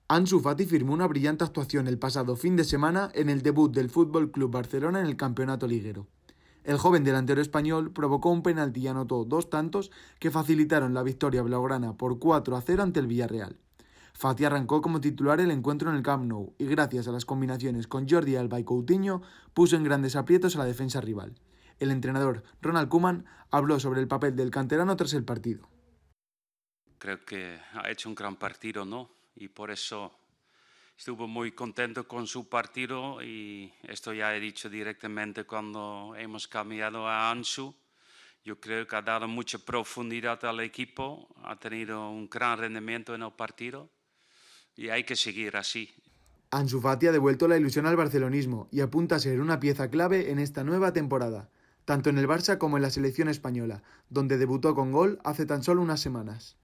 Ansu Fati firmó una brillante actuación el pasado fin de semana en el debut del Fútbol Club Barcelona en el campeonato liguero. El joven delantero español provocó un penalti y anotó 2 tantos que facilitaron la victoria blaugrana por 4-0 ante el Villarreal. Fati arrancó como titular el encuentro en el Camp Nou y gracias a las combinaciones con Jordi Alba y Coutinho puso en grandes aprietos a la defensa rival. El entrenador Ronald Koeman habló sobre el papel del canterano tras el partido. Creo que ha hecho un gran partido, ¿no? Y por eso estuve muy contento con su partido y esto ya he dicho directamente cuando hemos cambiado a Ansu. Yo creo que ha dado mucha profundidad al equipo, ha tenido un gran rendimiento en el partido y hay que seguir así. Ansu Fati ha devuelto la ilusión al barcelonismo y apunta a ser una pieza clave en esta nueva temporada, tanto en el Barça como en la selección española, donde debutó con gol hace tan solo unas semanas.